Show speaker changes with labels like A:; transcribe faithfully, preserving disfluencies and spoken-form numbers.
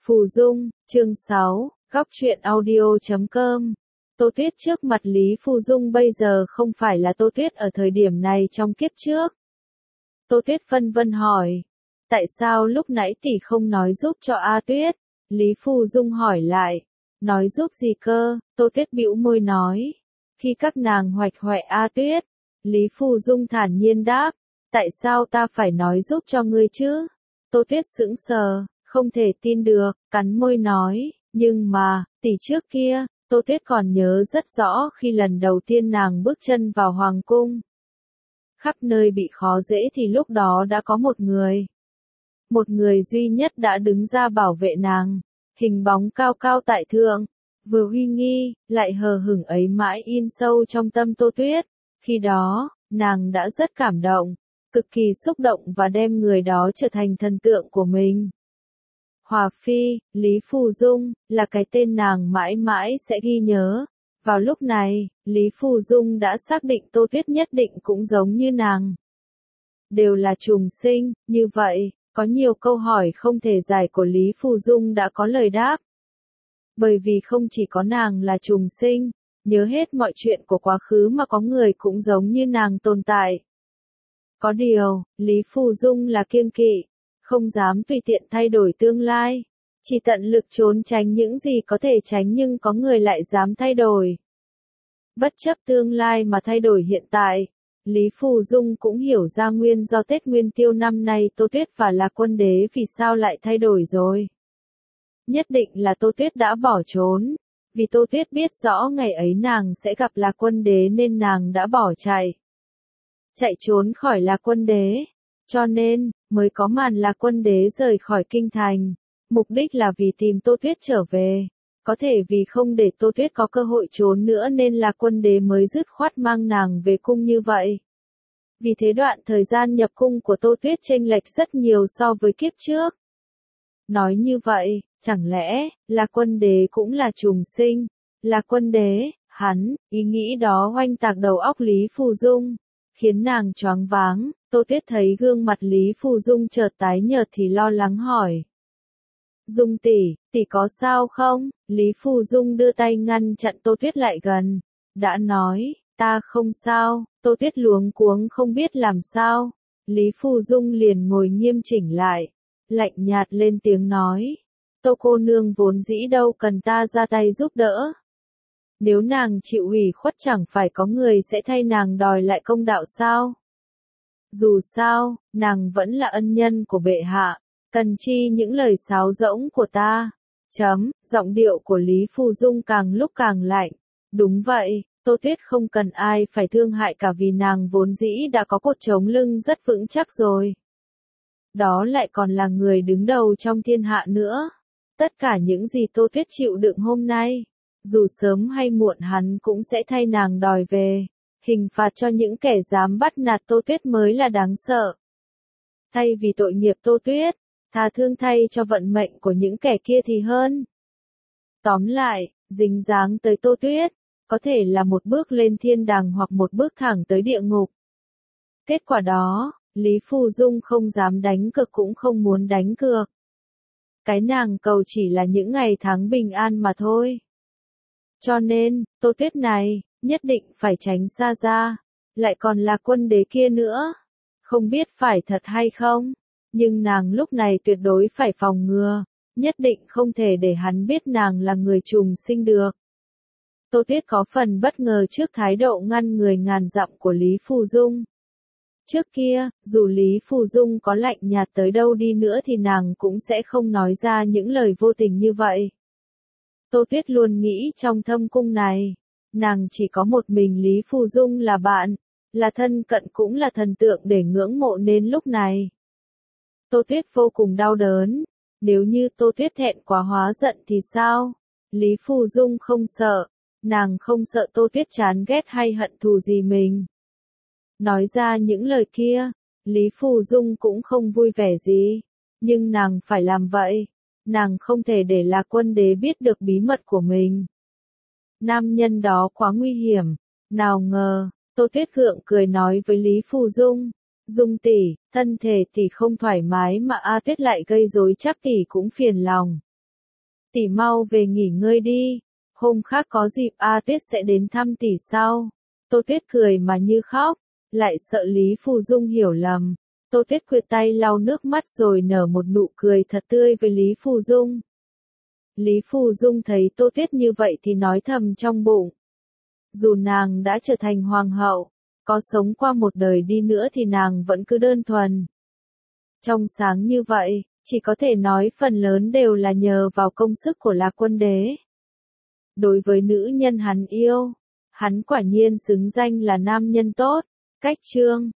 A: Phù Dung, chương sáu, góc truyện audio chấm com. Tô Tuyết trước mặt Lý Phù Dung bây giờ không phải là Tô Tuyết ở thời điểm này trong kiếp trước. Tô Tuyết phân vân hỏi, tại sao lúc nãy tỷ không nói giúp cho A Tuyết? Lý Phù Dung hỏi lại, nói giúp gì cơ? Tô Tuyết bĩu môi nói, khi các nàng hoạch hoẹ A Tuyết. Lý Phù Dung thản nhiên đáp, tại sao ta phải nói giúp cho ngươi chứ? Tô Tuyết sững sờ, không thể tin được, cắn môi nói, nhưng mà, tỷ trước kia, Tô Tuyết còn nhớ rất rõ khi lần đầu tiên nàng bước chân vào hoàng cung. Khắp nơi bị khó dễ thì lúc đó đã có một người. Một người duy nhất đã đứng ra bảo vệ nàng, hình bóng cao cao tại thượng, vừa uy nghi, lại hờ hững ấy mãi in sâu trong tâm Tô Tuyết. Khi đó, nàng đã rất cảm động, cực kỳ xúc động và đem người đó trở thành thần tượng của mình. Hòa Phi, Lý Phù Dung, là cái tên nàng mãi mãi sẽ ghi nhớ. Vào lúc này, Lý Phù Dung đã xác định Tô Tuyết nhất định cũng giống như nàng. Đều là trùng sinh, như vậy, có nhiều câu hỏi không thể giải của Lý Phù Dung đã có lời đáp. Bởi vì không chỉ có nàng là trùng sinh, nhớ hết mọi chuyện của quá khứ mà có người cũng giống như nàng tồn tại. Có điều, Lý Phù Dung là kiêng kỵ, không dám tùy tiện thay đổi tương lai, chỉ tận lực trốn tránh những gì có thể tránh nhưng có người lại dám thay đổi. Bất chấp tương lai mà thay đổi hiện tại, Lý Phù Dung cũng hiểu ra nguyên do Tết Nguyên Tiêu năm nay Tô Tuyết và Lạc Quân Đế vì sao lại thay đổi rồi. Nhất định là Tô Tuyết đã bỏ trốn, vì Tô Tuyết biết rõ ngày ấy nàng sẽ gặp Lạc Quân Đế nên nàng đã bỏ chạy. Chạy trốn khỏi Lạc Quân Đế, cho nên, mới có màn Lạc Quân Đế rời khỏi kinh thành, mục đích là vì tìm Tô Tuyết trở về. Có thể vì không để Tô Tuyết có cơ hội trốn nữa nên Lạc Quân Đế mới dứt khoát mang nàng về cung như vậy. Vì thế đoạn thời gian nhập cung của Tô Tuyết chênh lệch rất nhiều so với kiếp trước. Nói như vậy, chẳng lẽ, Lạc Quân Đế cũng là trùng sinh? Lạc Quân Đế, hắn, ý nghĩ đó oanh tạc đầu óc Lý Phù Dung, khiến nàng choáng váng. Tô Tuyết thấy gương mặt Lý Phù Dung chợt tái nhợt thì lo lắng hỏi. Dung tỷ, tỷ có sao không? Lý Phù Dung đưa tay ngăn chặn Tô Tuyết lại gần. Đã nói, ta không sao. Tô Tuyết luống cuống không biết làm sao. Lý Phù Dung liền ngồi nghiêm chỉnh lại, lạnh nhạt lên tiếng nói. Tô cô nương vốn dĩ đâu cần ta ra tay giúp đỡ. Nếu nàng chịu ủy khuất chẳng phải có người sẽ thay nàng đòi lại công đạo sao? Dù sao, nàng vẫn là ân nhân của bệ hạ, cần chi những lời sáo rỗng của ta. Chấm, giọng điệu của Lý Phù Dung càng lúc càng lạnh. Đúng vậy, Tô Tuyết không cần ai phải thương hại cả vì nàng vốn dĩ đã có cột chống lưng rất vững chắc rồi. Đó lại còn là người đứng đầu trong thiên hạ nữa. Tất cả những gì Tô Tuyết chịu đựng hôm nay, dù sớm hay muộn hắn cũng sẽ thay nàng đòi về. Hình phạt cho những kẻ dám bắt nạt Tô Tuyết mới là đáng sợ. Thay vì tội nghiệp Tô Tuyết, tha thương thay cho vận mệnh của những kẻ kia thì hơn. Tóm lại, dính dáng tới Tô Tuyết, có thể là một bước lên thiên đàng hoặc một bước thẳng tới địa ngục. Kết quả đó, Lý Phù Dung không dám đánh cược cũng không muốn đánh cược. Cái nàng cầu chỉ là những ngày tháng bình an mà thôi. Cho nên, Tô Tuyết này, nhất định phải tránh xa ra, lại còn là Quân Đế kia nữa. Không biết phải thật hay không, nhưng nàng lúc này tuyệt đối phải phòng ngừa, nhất định không thể để hắn biết nàng là người trùng sinh được. Tô Tuyết có phần bất ngờ trước thái độ ngăn người ngàn dặm của Lý Phù Dung. Trước kia, dù Lý Phù Dung có lạnh nhạt tới đâu đi nữa thì nàng cũng sẽ không nói ra những lời vô tình như vậy. Tô Tuyết luôn nghĩ trong thâm cung này, nàng chỉ có một mình Lý Phù Dung là bạn, là thân cận cũng là thần tượng để ngưỡng mộ nên lúc này. Tô Tuyết vô cùng đau đớn, nếu như Tô Tuyết thẹn quá hóa giận thì sao? Lý Phù Dung không sợ, nàng không sợ Tô Tuyết chán ghét hay hận thù gì mình. Nói ra những lời kia, Lý Phù Dung cũng không vui vẻ gì, nhưng nàng phải làm vậy, nàng không thể để Lạc Quân Đế biết được bí mật của mình. Nam nhân đó quá nguy hiểm, nào ngờ, Tô Tuyết gượng cười nói với Lý Phù Dung, Dung tỷ, thân thể tỷ không thoải mái mà A Tuyết lại gây rối chắc tỷ cũng phiền lòng. Tỷ mau về nghỉ ngơi đi, hôm khác có dịp A Tuyết sẽ đến thăm tỷ sau. Tô Tuyết cười mà như khóc, lại sợ Lý Phù Dung hiểu lầm. Tô Tuyết khuỵu tay lau nước mắt rồi nở một nụ cười thật tươi với Lý Phù Dung. Lý Phù Dung thấy Tô Tuyết như vậy thì nói thầm trong bụng. Dù nàng đã trở thành hoàng hậu, có sống qua một đời đi nữa thì nàng vẫn cứ đơn thuần. Trong sáng như vậy, chỉ có thể nói phần lớn đều là nhờ vào công sức của Lạc Quân Đế. Đối với nữ nhân hắn yêu, hắn quả nhiên xứng danh là nam nhân tốt. Cách chương